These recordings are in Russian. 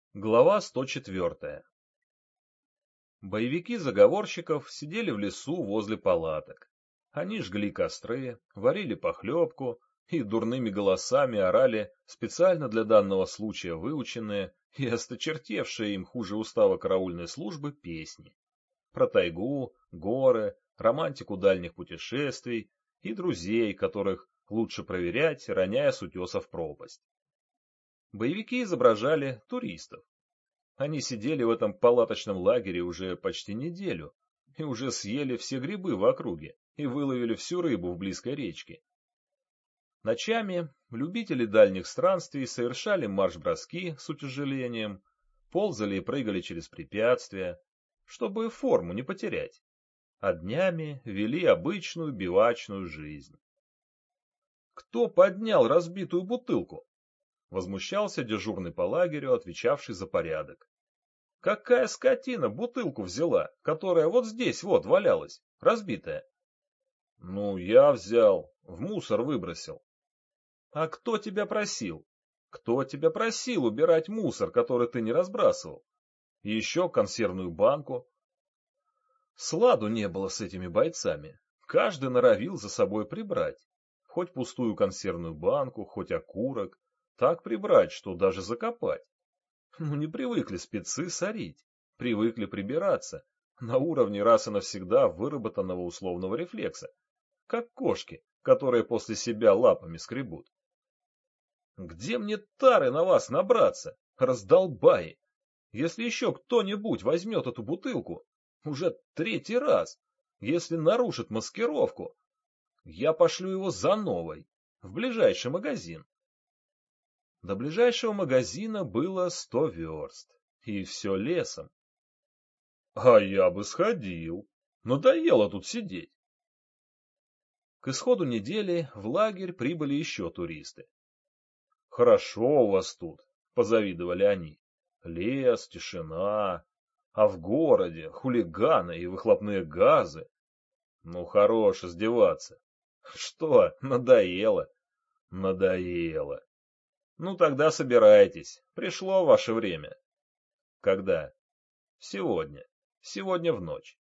Глава 104. Боевики заговорщиков сидели в лесу возле палаток. Они жгли костры, варили похлебку и дурными голосами орали специально для данного случая выученные и осточертевшие им хуже устава караульной службы песни. Про тайгу, горы, романтику дальних путешествий и друзей, которых лучше проверять, роняя с утеса в пропасть. Боевики изображали туристов. Они сидели в этом палаточном лагере уже почти неделю и уже съели все грибы в округе и выловили всю рыбу в близкой речке. Ночами любители дальних странствий совершали марш-броски с утяжелением, ползали и прыгали через препятствия, чтобы форму не потерять, а днями вели обычную бивачную жизнь. «Кто поднял разбитую бутылку?» — возмущался дежурный по лагерю, отвечавший за порядок. «Какая скотина бутылку взяла, которая вот здесь вот валялась, разбитая?» «Ну, я взял, в мусор выбросил». «А кто тебя просил? Кто тебя просил убирать мусор, который ты не разбрасывал? И еще консервную банку?» Сладу не было с этими бойцами. Каждый норовил за собой прибрать. Хоть пустую консервную банку, хоть окурок. Так прибрать, что даже закопать. Ну, не привыкли спецы сорить. Привыкли прибираться. На уровне раз и навсегда выработанного условного рефлекса. Как кошки, которые после себя лапами скребут. Где мне тары на вас набраться, раздолбаи? Если еще кто-нибудь возьмет эту бутылку, уже третий раз, если нарушит маскировку, я пошлю его за новой, в ближайший магазин. До ближайшего магазина было 100 верст, и все лесом. А я бы сходил, надоело тут сидеть. К исходу недели в лагерь прибыли еще туристы. Хорошо у вас тут, позавидовали они. Лес, тишина, а в городе хулиганы и выхлопные газы. Ну, хорош издеваться. Что, надоело? Надоело. Ну, тогда собирайтесь. Пришло ваше время. Когда? Сегодня. Сегодня в ночь.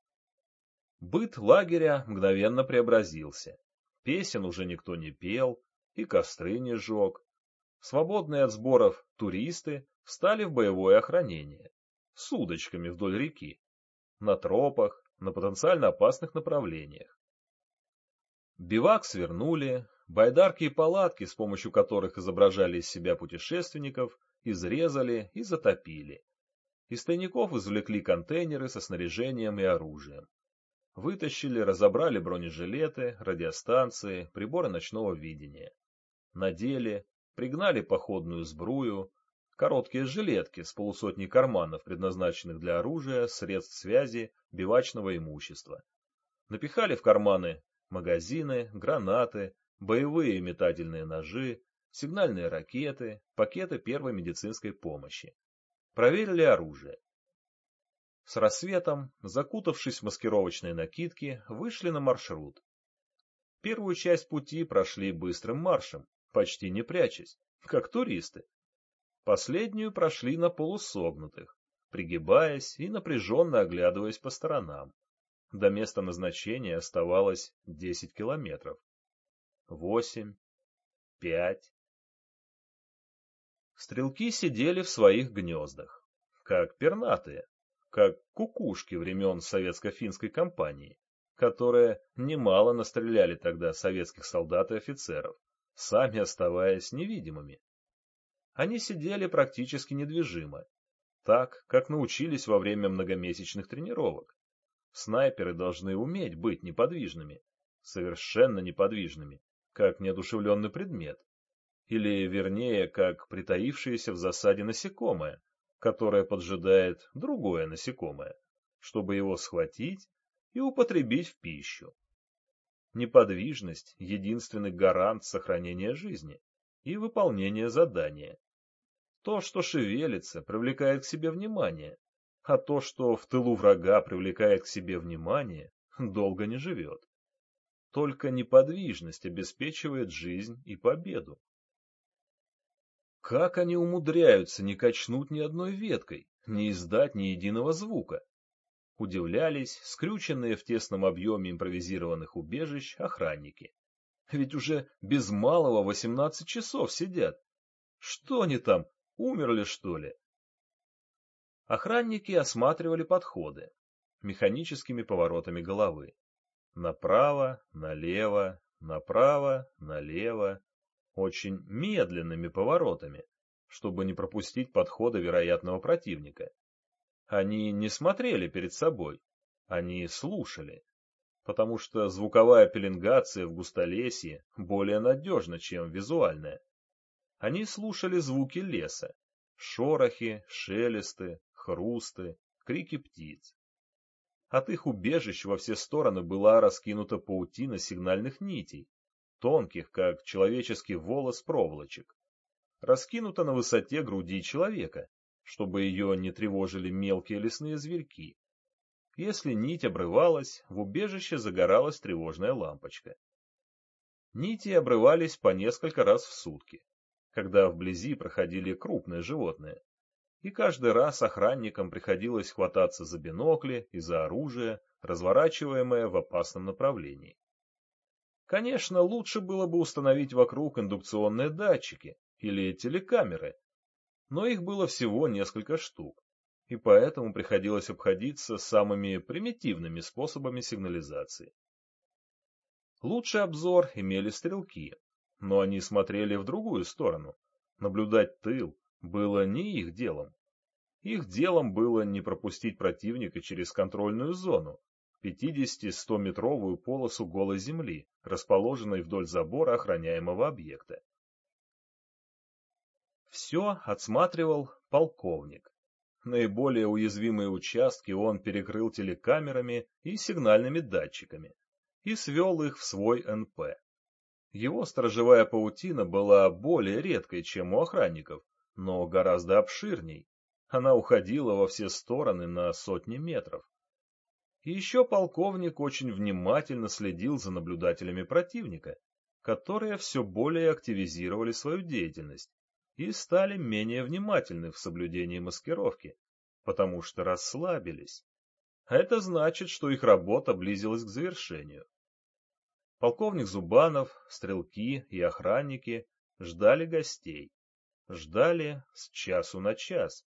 Быт лагеря мгновенно преобразился. Песен уже никто не пел, и костры не жег. Свободные от сборов туристы встали в боевое охранение. С удочками вдоль реки. На тропах, на потенциально опасных направлениях. Бивак свернули, байдарки и палатки, с помощью которых изображали из себя путешественников, изрезали и затопили. Из тайников извлекли контейнеры со снаряжением и оружием. Вытащили, разобрали бронежилеты, радиостанции, приборы ночного видения. Надели, пригнали походную сбрую, короткие жилетки с полусотней карманов, предназначенных для оружия, средств связи, бивачного имущества. Напихали в карманы магазины, гранаты, боевые и метательные ножи, сигнальные ракеты, пакеты первой медицинской помощи. Проверили оружие. С рассветом, закутавшись в маскировочные накидки, вышли на маршрут. Первую часть пути прошли быстрым маршем, почти не прячась, как туристы. Последнюю прошли на полусогнутых, пригибаясь и напряженно оглядываясь по сторонам. До места назначения оставалось 10 километров. 8, 5. Стрелки сидели в своих гнездах, как пернатые, как кукушки времен советско-финской кампании, которые немало настреляли тогда советских солдат и офицеров, сами оставаясь невидимыми. Они сидели практически недвижимо, так, как научились во время многомесячных тренировок. Снайперы должны уметь быть неподвижными, совершенно неподвижными, как неодушевленный предмет, или, вернее, как притаившееся в засаде насекомое, которое поджидает другое насекомое, чтобы его схватить и употребить в пищу. Неподвижность — единственный гарант сохранения жизни и выполнения задания. То, что шевелится, привлекает к себе внимание, а то, что в тылу врага привлекает к себе внимание, долго не живет. Только неподвижность обеспечивает жизнь и победу. Как они умудряются не качнуть ни одной веткой, не издать ни единого звука? Удивлялись скрюченные в тесном объеме импровизированных убежищ охранники. Ведь уже без малого 18 часов сидят. Что они там, умерли, что ли? Охранники осматривали подходы механическими поворотами головы. Направо, налево, направо, налево. Очень медленными поворотами, чтобы не пропустить подхода вероятного противника. Они не смотрели перед собой, они слушали, потому что звуковая пеленгация в густолесье более надежна, чем визуальная. Они слушали звуки леса, шорохи, шелесты, хрусты, крики птиц. От их убежищ во все стороны была раскинута паутина сигнальных нитей, тонких, как человеческий волос, проволочек, раскинута на высоте груди человека, чтобы ее не тревожили мелкие лесные зверьки. Если нить обрывалась, в убежище загоралась тревожная лампочка. Нити обрывались по несколько раз в сутки, когда вблизи проходили крупные животные, и каждый раз охранникам приходилось хвататься за бинокли и за оружие, разворачиваемое в опасном направлении. Конечно, лучше было бы установить вокруг индукционные датчики или телекамеры, но их было всего несколько штук, и поэтому приходилось обходиться самыми примитивными способами сигнализации. Лучший обзор имели стрелки, но они смотрели в другую сторону. Наблюдать тыл было не их делом. Их делом было не пропустить противника через контрольную зону, 50-100-метровую полосу голой земли, расположенной вдоль забора охраняемого объекта. Все отсматривал полковник. Наиболее уязвимые участки он перекрыл телекамерами и сигнальными датчиками и свел их в свой НП. Его сторожевая паутина была более редкой, чем у охранников, но гораздо обширней. Она уходила во все стороны на сотни метров. И еще полковник очень внимательно следил за наблюдателями противника, которые все более активизировали свою деятельность и стали менее внимательны в соблюдении маскировки, потому что расслабились. А это значит, что их работа близилась к завершению. Полковник Зубанов, стрелки и охранники ждали гостей. Ждали с часу на час.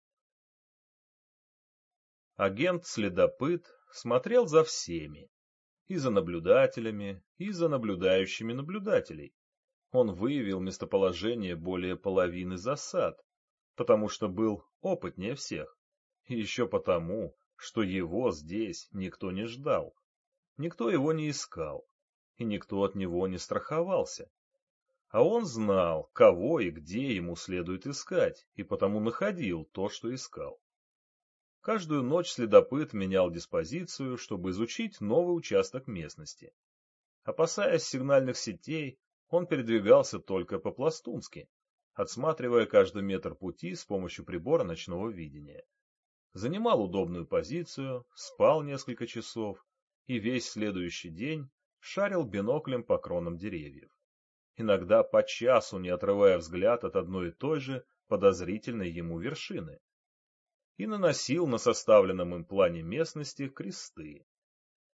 Агент-следопыт смотрел за всеми, и за наблюдателями, и за наблюдающими наблюдателей. Он выявил местоположение более половины засад, потому что был опытнее всех, и еще потому, что его здесь никто не ждал, никто его не искал, и никто от него не страховался. А он знал, кого и где ему следует искать, и потому находил то, что искал. Каждую ночь следопыт менял диспозицию, чтобы изучить новый участок местности. Опасаясь сигнальных сетей, он передвигался только по-пластунски, отсматривая каждый метр пути с помощью прибора ночного видения. Занимал удобную позицию, спал несколько часов и весь следующий день шарил биноклем по кронам деревьев. Иногда по часу, не отрывая взгляд от одной и той же подозрительной ему вершины. И наносил на составленном им плане местности кресты.